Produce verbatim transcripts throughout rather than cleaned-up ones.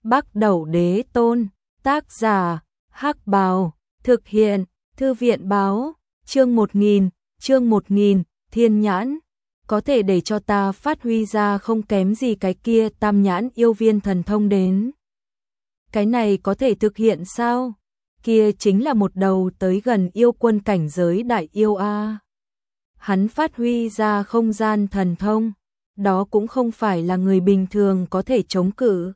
Bắc Đẩu Đế Tôn, tác giả, Hắc Bào, thực hiện, Thư viện báo, chương một nghìn, chương một nghìn, thiên nhãn, có thể để cho ta phát huy ra không kém gì cái kia tam nhãn yêu viên thần thông đến. Cái này có thể thực hiện sao? Kia chính là một đầu tới gần yêu quân cảnh giới đại yêu a. Hắn phát huy ra không gian thần thông, đó cũng không phải là người bình thường có thể chống cự.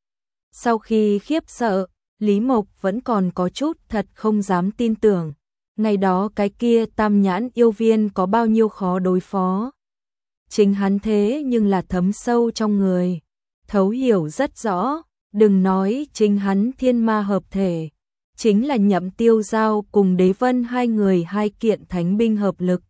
Sau khi khiếp sợ, Lý Mộc vẫn còn có chút thật không dám tin tưởng, ngày đó cái kia tam nhãn yêu viên có bao nhiêu khó đối phó. Chính hắn thế nhưng là thấm sâu trong người, thấu hiểu rất rõ, đừng nói chính hắn thiên ma hợp thể, chính là Nhậm Tiêu Giao cùng Đế Vân hai người hai kiện thánh binh hợp lực,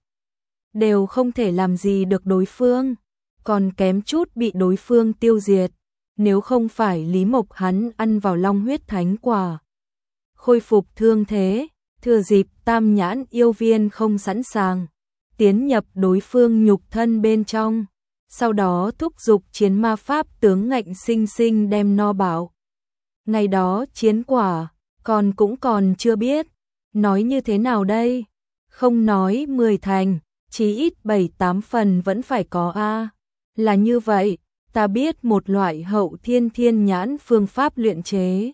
đều không thể làm gì được đối phương, còn kém chút bị đối phương tiêu diệt, nếu không phải Lý Mộc hắn ăn vào long huyết thánh quả. Khôi phục thương thế, thừa dịp tam nhãn yêu viên không sẵn sàng, tiến nhập đối phương nhục thân bên trong, sau đó thúc giục chiến ma pháp tướng ngạnh sinh sinh đem no bảo. Ngày đó chiến quả, còn cũng còn chưa biết, nói như thế nào đây? Không nói mười thành, chí ít bảy tám phần vẫn phải có a. Là như vậy, ta biết một loại hậu thiên thiên nhãn phương pháp luyện chế.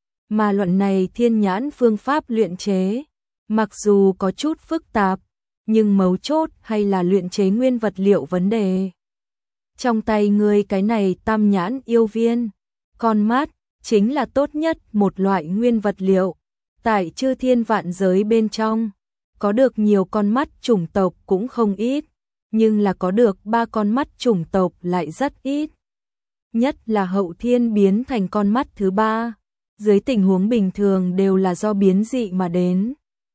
Mà luận này thiên nhãn phương pháp luyện chế, mặc dù có chút phức tạp, nhưng mấu chốt hay là luyện chế nguyên vật liệu vấn đề. Trong tay ngươi cái này tam nhãn yêu viên, con mắt, chính là tốt nhất một loại nguyên vật liệu. Tại chư thiên vạn giới bên trong, có được nhiều con mắt chủng tộc cũng không ít, nhưng là có được ba con mắt chủng tộc lại rất ít. Nhất là hậu thiên biến thành con mắt thứ ba, dưới tình huống bình thường đều là do biến dị mà đến.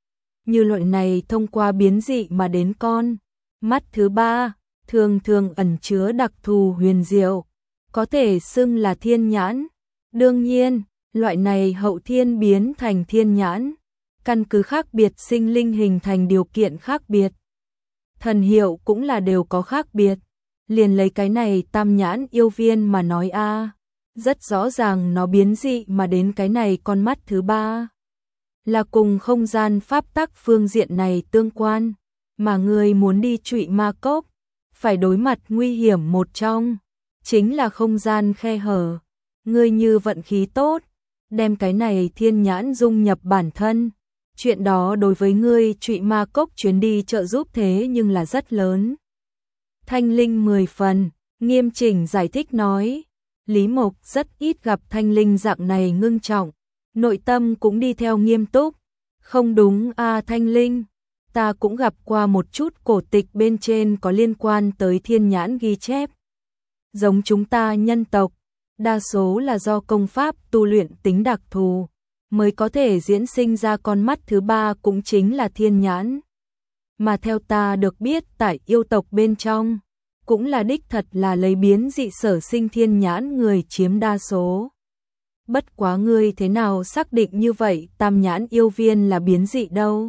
Như loại này thông qua biến dị mà đến con mắt thứ ba, thường thường ẩn chứa đặc thù huyền diệu, có thể xưng là thiên nhãn. Đương nhiên, loại này hậu thiên biến thành thiên nhãn, căn cứ khác biệt sinh linh hình thành điều kiện khác biệt. Thần hiệu cũng là đều có khác biệt. Liền lấy cái này tam nhãn yêu viên mà nói a, rất rõ ràng nó biến dị mà đến cái này con mắt thứ ba. Là cùng không gian pháp tắc phương diện này tương quan, mà người muốn đi trụy ma cốc, phải đối mặt nguy hiểm một trong, chính là không gian khe hở. Ngươi như vận khí tốt, đem cái này thiên nhãn dung nhập bản thân, chuyện đó đối với ngươi trụy ma cốc chuyến đi trợ giúp thế nhưng là rất lớn. Thanh Linh mười phần, nghiêm chỉnh giải thích nói, Lý Mộc rất ít gặp Thanh Linh dạng này ngưng trọng, nội tâm cũng đi theo nghiêm túc. Không đúng a Thanh Linh, ta cũng gặp qua một chút cổ tịch bên trên có liên quan tới thiên nhãn ghi chép. Giống chúng ta nhân tộc, đa số là do công pháp tu luyện tính đặc thù, mới có thể diễn sinh ra con mắt thứ ba cũng chính là thiên nhãn. Mà theo ta được biết tại yêu tộc bên trong, cũng là đích thật là lấy biến dị sở sinh thiên nhãn người chiếm đa số. Bất quá ngươi thế nào xác định như vậy tam nhãn yêu viên là biến dị đâu?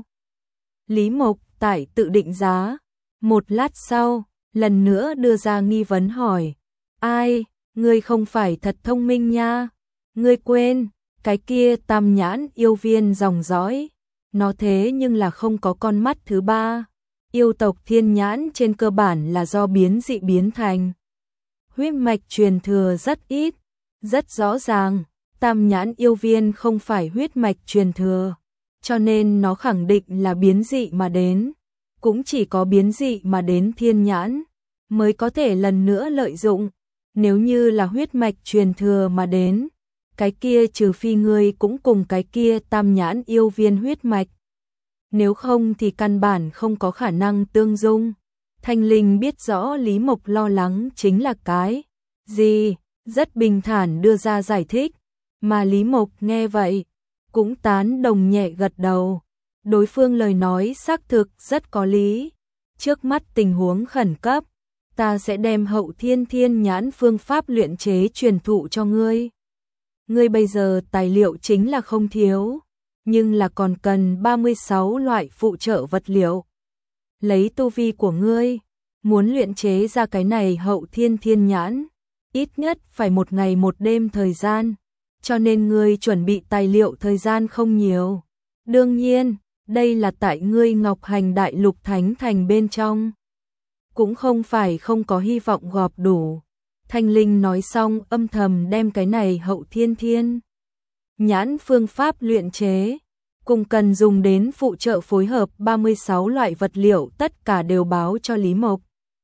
Lý Mộc tại tự định giá, một lát sau, lần nữa đưa ra nghi vấn hỏi. Ai, ngươi không phải thật thông minh nha, ngươi quên, cái kia tam nhãn yêu viên dòng dõi, nó thế nhưng là không có con mắt thứ ba. Yêu tộc thiên nhãn trên cơ bản là do biến dị biến thành. Huyết mạch truyền thừa rất ít, rất rõ ràng, tam nhãn yêu viên không phải huyết mạch truyền thừa, cho nên nó khẳng định là biến dị mà đến. Cũng chỉ có biến dị mà đến thiên nhãn, mới có thể lần nữa lợi dụng. Nếu như là huyết mạch truyền thừa mà đến, cái kia trừ phi ngươi cũng cùng cái kia tam nhãn yêu viên huyết mạch. Nếu không thì căn bản không có khả năng tương dung. Thanh Linh biết rõ Lý Mộc lo lắng chính là cái gì, rất bình thản đưa ra giải thích, mà Lý Mộc nghe vậy, cũng tán đồng nhẹ gật đầu. Đối phương lời nói xác thực rất có lý. Trước mắt tình huống khẩn cấp, ta sẽ đem hậu thiên thiên nhãn phương pháp luyện chế truyền thụ cho ngươi. Ngươi bây giờ tài liệu chính là không thiếu, nhưng là còn cần ba mươi sáu loại phụ trợ vật liệu. Lấy tu vi của ngươi, muốn luyện chế ra cái này hậu thiên thiên nhãn, ít nhất phải một ngày một đêm thời gian, cho nên ngươi chuẩn bị tài liệu thời gian không nhiều. Đương nhiên, đây là tại ngươi Ngọc Hành Đại Lục Thánh Thành bên trong. Cũng không phải không có hy vọng gọp đủ. Thanh Linh nói xong âm thầm đem cái này Hậu Thiên Thiên Nhãn phương pháp luyện chế, cùng cần dùng đến phụ trợ phối hợp ba mươi sáu loại vật liệu tất cả đều báo cho Lý Mộc.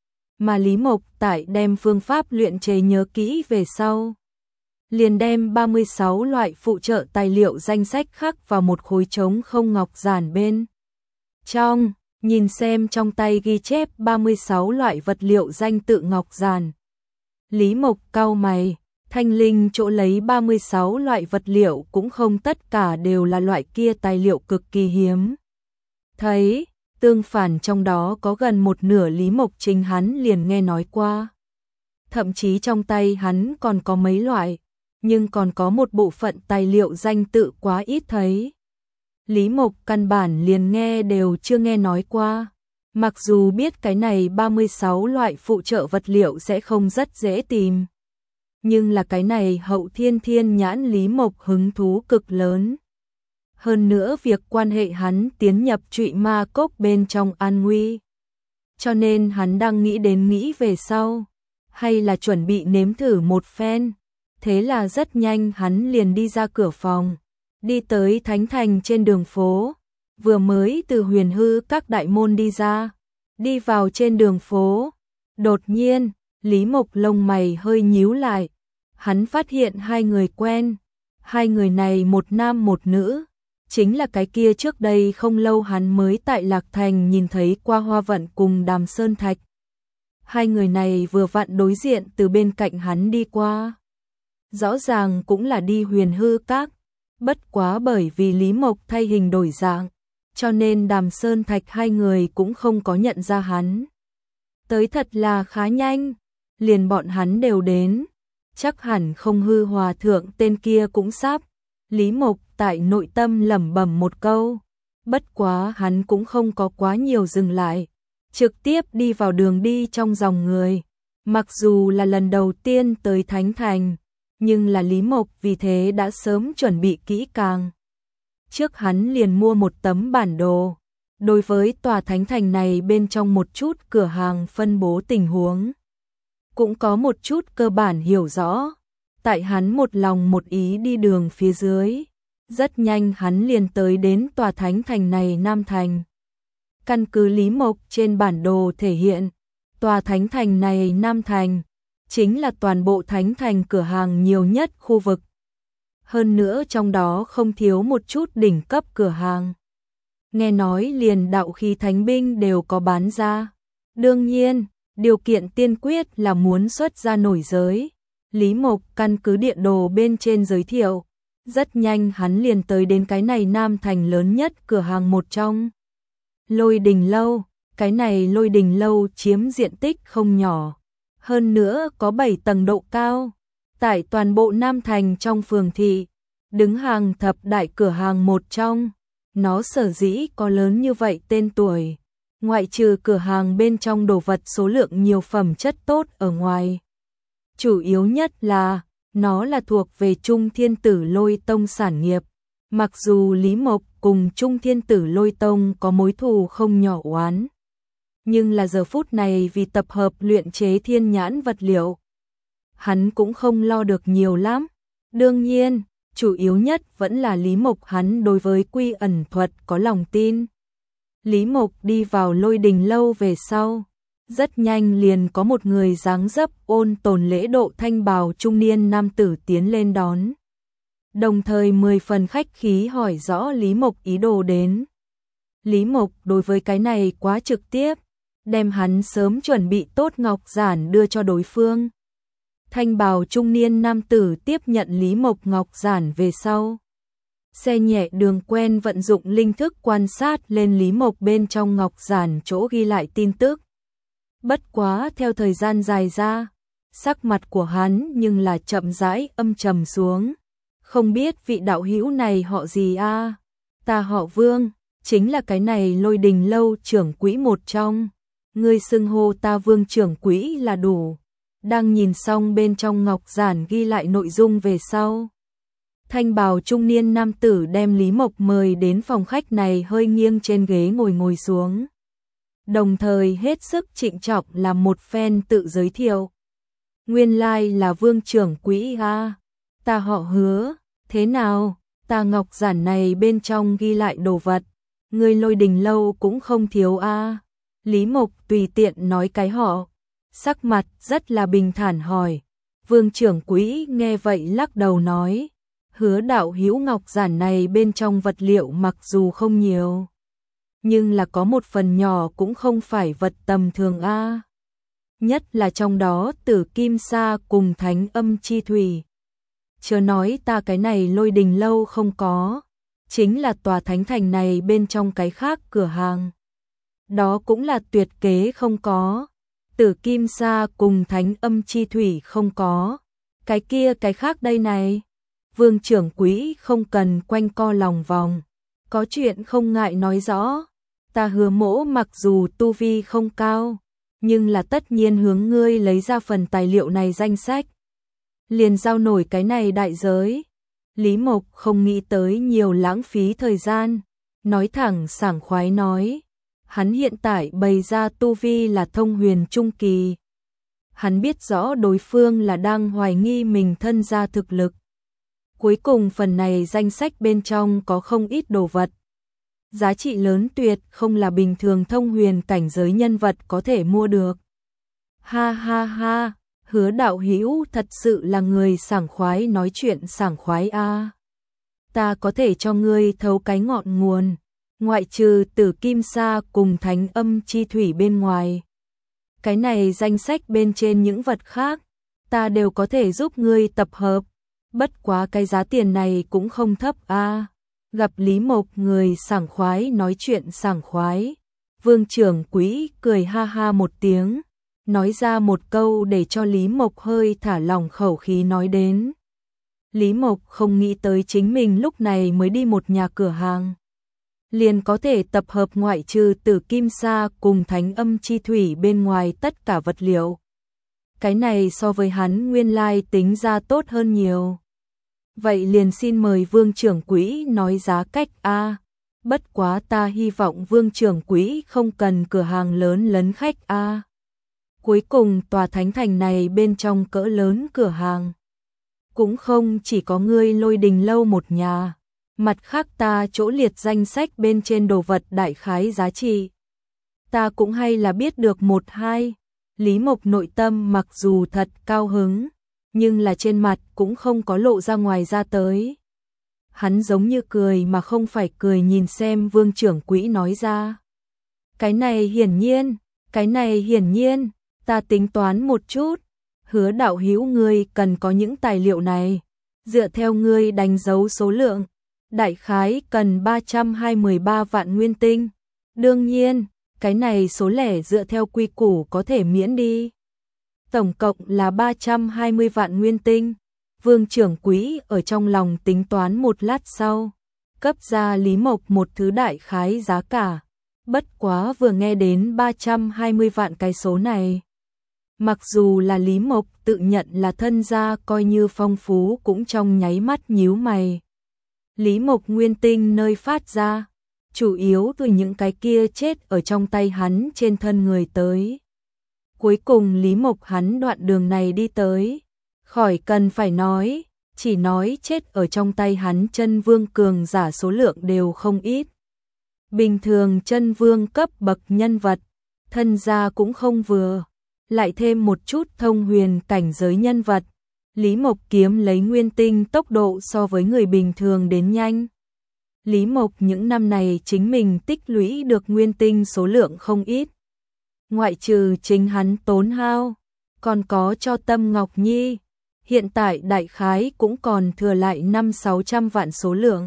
Mà Lý Mộc tại đem phương pháp luyện chế nhớ kỹ về sau, liền đem ba mươi sáu loại phụ trợ tài liệu danh sách khắc vào một khối trống không ngọc giản bên trong, nhìn xem trong tay ghi chép ba mươi sáu loại vật liệu danh tự ngọc giản. Lý Mộc cau mày, Thanh Linh chỗ lấy ba mươi sáu loại vật liệu cũng không tất cả đều là loại kia tài liệu cực kỳ hiếm. Thấy, tương phản trong đó có gần một nửa Lý Mộc chính hắn liền nghe nói qua. Thậm chí trong tay hắn còn có mấy loại, nhưng còn có một bộ phận tài liệu danh tự quá ít thấy. Lý Mộc căn bản liền nghe đều chưa nghe nói qua. Mặc dù biết cái này ba mươi sáu loại phụ trợ vật liệu sẽ không rất dễ tìm, nhưng là cái này Hậu Thiên Thiên Nhãn Lý Mộc hứng thú cực lớn. Hơn nữa việc quan hệ hắn tiến nhập Trụy Ma Cốc bên trong an nguy. Cho nên hắn đang nghĩ đến nghĩ về sau, hay là chuẩn bị nếm thử một phen. Thế là rất nhanh hắn liền đi ra cửa phòng, đi tới Thánh Thành trên đường phố, vừa mới từ Huyền Hư các đại môn đi ra, đi vào trên đường phố. Đột nhiên, Lý Mộc lông mày hơi nhíu lại, hắn phát hiện hai người quen, hai người này một nam một nữ, chính là cái kia trước đây không lâu hắn mới tại Lạc Thành nhìn thấy qua Hoa Vận cùng Đàm Sơn Thạch. Hai người này vừa vặn đối diện từ bên cạnh hắn đi qua. Rõ ràng cũng là đi Huyền Hư các, bất quá bởi vì Lý Mộc thay hình đổi dạng, cho nên Đàm Sơn Thạch hai người cũng không có nhận ra hắn. Tới thật là khá nhanh, liền bọn hắn đều đến, chắc hẳn không hư hòa thượng tên kia cũng sắp. Lý Mộc tại nội tâm lẩm bẩm một câu, bất quá hắn cũng không có quá nhiều dừng lại, trực tiếp đi vào đường đi trong dòng người. Mặc dù là lần đầu tiên tới Thánh Thành, nhưng là Lý Mộc vì thế đã sớm chuẩn bị kỹ càng. Trước hắn liền mua một tấm bản đồ, đối với tòa Thánh Thành này bên trong một chút cửa hàng phân bố tình huống, cũng có một chút cơ bản hiểu rõ. Tại hắn một lòng một ý đi đường phía dưới, rất nhanh hắn liền tới đến tòa Thánh Thành này Nam Thành. Căn cứ Lý Mộc trên bản đồ thể hiện, tòa Thánh Thành này Nam Thành chính là toàn bộ Thánh Thành cửa hàng nhiều nhất khu vực. Hơn nữa trong đó không thiếu một chút đỉnh cấp cửa hàng. Nghe nói liền đạo khí thánh binh đều có bán ra. Đương nhiên, điều kiện tiên quyết là muốn xuất ra nổi giới. Lý Mộc căn cứ địa đồ bên trên giới thiệu, rất nhanh hắn liền tới đến cái này Nam Thành lớn nhất cửa hàng một trong. Lôi Đình Lâu, cái này Lôi Đình Lâu chiếm diện tích không nhỏ, hơn nữa có bảy tầng độ cao, tại toàn bộ Nam Thành trong phường thị, đứng hàng thập đại cửa hàng một trong. Nó sở dĩ có lớn như vậy tên tuổi, ngoại trừ cửa hàng bên trong đồ vật số lượng nhiều phẩm chất tốt ở ngoài, chủ yếu nhất là nó là thuộc về Trung Thiên Tử Lôi Tông sản nghiệp. Mặc dù Lý Mộc cùng Trung Thiên Tử Lôi Tông có mối thù không nhỏ oán, nhưng là giờ phút này vì tập hợp luyện chế thiên nhãn vật liệu, hắn cũng không lo được nhiều lắm. Đương nhiên, chủ yếu nhất vẫn là Lý Mộc hắn đối với quy ẩn thuật có lòng tin. Lý Mộc đi vào Lôi Đình Lâu về sau, rất nhanh liền có một người dáng dấp ôn tồn lễ độ thanh bào trung niên nam tử tiến lên đón. Đồng thời mười phần khách khí hỏi rõ Lý Mộc ý đồ đến. Lý Mộc đối với cái này quá trực tiếp, đem hắn sớm chuẩn bị tốt ngọc giản đưa cho đối phương. Thanh bào trung niên nam tử tiếp nhận Lý Mộc ngọc giản về sau, xe nhẹ đường quen vận dụng linh thức quan sát lên Lý Mộc bên trong ngọc giản chỗ ghi lại tin tức. Bất quá theo thời gian dài ra, sắc mặt của hắn nhưng là chậm rãi âm trầm xuống. Không biết vị đạo hữu này họ gì a? À? Ta họ Vương, chính là cái này Lôi Đình Lâu trưởng quỹ một trong. Ngươi xưng hô ta Vương trưởng quỹ là đủ. Đang nhìn xong bên trong ngọc giản ghi lại nội dung về sau, Thanh bào trung niên nam tử đem Lý Mộc mời đến phòng khách này hơi nghiêng trên ghế ngồi ngồi xuống. Đồng thời hết sức trịnh trọng làm một phen tự giới thiệu. Nguyên lai là Vương trưởng quỹ a, ta họ Hứa, thế nào, ta ngọc giản này bên trong ghi lại đồ vật, người Lôi Đình lâu cũng không thiếu a. Lý Mộc tùy tiện nói cái họ, sắc mặt rất là bình thản hỏi. Vương trưởng quỹ nghe vậy lắc đầu nói, Hứa đạo hữu ngọc giản này bên trong vật liệu mặc dù không nhiều, nhưng là có một phần nhỏ cũng không phải vật tầm thường a. Nhất là trong đó Tử Kim Sa cùng Thánh Âm Chi Thủy. Chớ nói ta cái này Lôi Đình lâu không có, chính là tòa thánh thành này bên trong cái khác cửa hàng. Đó cũng là tuyệt kế không có. Tử Kim Sa cùng Thánh Âm Chi Thủy không có. Cái kia cái khác đây này. Vương trưởng quỹ không cần quanh co lòng vòng. Có chuyện không ngại nói rõ. Ta Hứa mỗ mặc dù tu vi không cao, nhưng là tất nhiên hướng ngươi lấy ra phần tài liệu này danh sách. Liền giao nổi cái này đại giới. Lý Mộc không nghĩ tới nhiều lãng phí thời gian. Nói thẳng sảng khoái nói. Hắn hiện tại bày ra tu vi là thông huyền trung kỳ. Hắn biết rõ đối phương là đang hoài nghi mình thân gia thực lực. Cuối cùng phần này danh sách bên trong có không ít đồ vật. Giá trị lớn tuyệt không là bình thường thông huyền cảnh giới nhân vật có thể mua được. Ha ha ha, Hứa đạo hữu thật sự là người sảng khoái nói chuyện sảng khoái a. Ta có thể cho ngươi thấu cái ngọn nguồn, ngoại trừ Tử Kim Sa cùng Thánh Âm Chi Thủy bên ngoài. Cái này danh sách bên trên những vật khác, ta đều có thể giúp ngươi tập hợp, bất quá cái giá tiền này cũng không thấp a. Gặp Lý Mộc người sảng khoái nói chuyện sảng khoái, Vương trưởng quỹ cười ha ha một tiếng, nói ra một câu để cho Lý Mộc hơi thả lỏng khẩu khí nói đến. Lý Mộc không nghĩ tới chính mình lúc này mới đi một nhà cửa hàng, liền có thể tập hợp ngoại trừ Tử Kim Sa cùng Thánh Âm Chi Thủy bên ngoài tất cả vật liệu. Cái này so với hắn nguyên lai tính ra tốt hơn nhiều. Vậy liền xin mời Vương trưởng quỹ nói giá cách a. Bất quá ta hy vọng Vương trưởng quỹ không cần cửa hàng lớn lấn khách a. Cuối cùng tòa thánh thành này bên trong cỡ lớn cửa hàng cũng không chỉ có ngươi Lôi Đình lâu một nhà, mặt khác ta chỗ liệt danh sách bên trên đồ vật đại khái giá trị, ta cũng hay là biết được một hai. Lý Mộc nội tâm mặc dù thật cao hứng, nhưng là trên mặt cũng không có lộ ra ngoài ra tới. Hắn giống như cười mà không phải cười nhìn xem Vương trưởng quỹ nói ra. Cái này hiển nhiên, cái này hiển nhiên, ta tính toán một chút. Hứa đạo hữu ngươi cần có những tài liệu này. Dựa theo ngươi đánh dấu số lượng, đại khái cần ba trăm hai mươi ba vạn nguyên tinh. Đương nhiên, cái này số lẻ dựa theo quy củ có thể miễn đi. Tổng cộng là ba trăm hai mươi vạn nguyên tinh. Vương trưởng quỹ ở trong lòng tính toán một lát sau, cấp ra Lý Mộc một thứ đại khái giá cả. Bất quá vừa nghe đến ba trăm hai mươi vạn cái số này, mặc dù là Lý Mộc tự nhận là thân gia coi như phong phú cũng trong nháy mắt nhíu mày. Lý Mộc nguyên tinh nơi phát ra, chủ yếu từ những cái kia chết ở trong tay hắn trên thân người tới. Cuối cùng Lý Mộc hắn đoạn đường này đi tới, khỏi cần phải nói, chỉ nói chết ở trong tay hắn chân vương cường giả số lượng đều không ít. Bình thường chân vương cấp bậc nhân vật, thân gia cũng không vừa, lại thêm một chút thông huyền cảnh giới nhân vật, Lý Mộc kiếm lấy nguyên tinh tốc độ so với người bình thường đến nhanh. Lý Mộc những năm này chính mình tích lũy được nguyên tinh số lượng không ít. Ngoại trừ chính hắn tốn hao, còn có cho Tâm Ngọc Nhi, hiện tại đại khái cũng còn thừa lại năm sáu trăm vạn số lượng.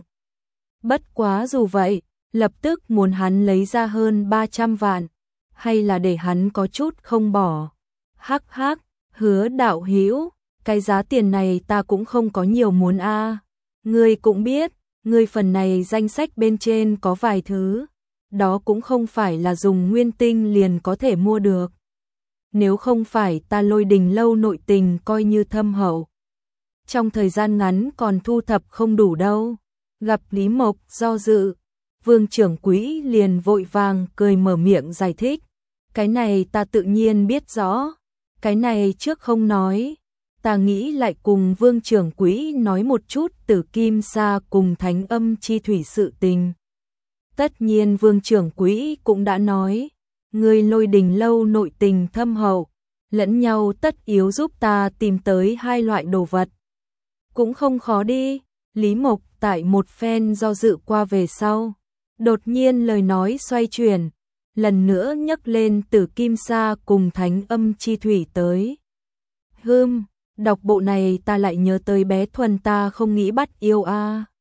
Bất quá dù vậy, lập tức muốn hắn lấy ra hơn ba trăm vạn, hay là để hắn có chút không bỏ. Hắc hắc, Hứa đạo hữu, cái giá tiền này ta cũng không có nhiều muốn a. Ngươi cũng biết, ngươi phần này danh sách bên trên có vài thứ, đó cũng không phải là dùng nguyên tinh liền có thể mua được. Nếu không phải ta Lôi Đình lâu nội tình coi như thâm hậu, trong thời gian ngắn còn thu thập không đủ đâu. Gặp Lý Mộc do dự, Vương trưởng quỹ liền vội vàng cười mở miệng giải thích. Cái này ta tự nhiên biết rõ, cái này trước không nói, ta nghĩ lại cùng Vương trưởng quỹ nói một chút Tử Kim Sa cùng Thánh Âm Chi Thủy sự tình. Tất nhiên Vương trưởng quỹ cũng đã nói, người Lôi Đình lâu nội tình thâm hậu, lẫn nhau tất yếu giúp ta tìm tới hai loại đồ vật. Cũng không khó đi. Lý Mộc tại một phen do dự qua về sau, đột nhiên lời nói xoay chuyển, lần nữa nhắc lên Tử Kim Sa cùng Thánh Âm Chi Thủy tới. Hừm, đọc bộ này ta lại nhớ tới bé Thuần ta không nghĩ bắt yêu a.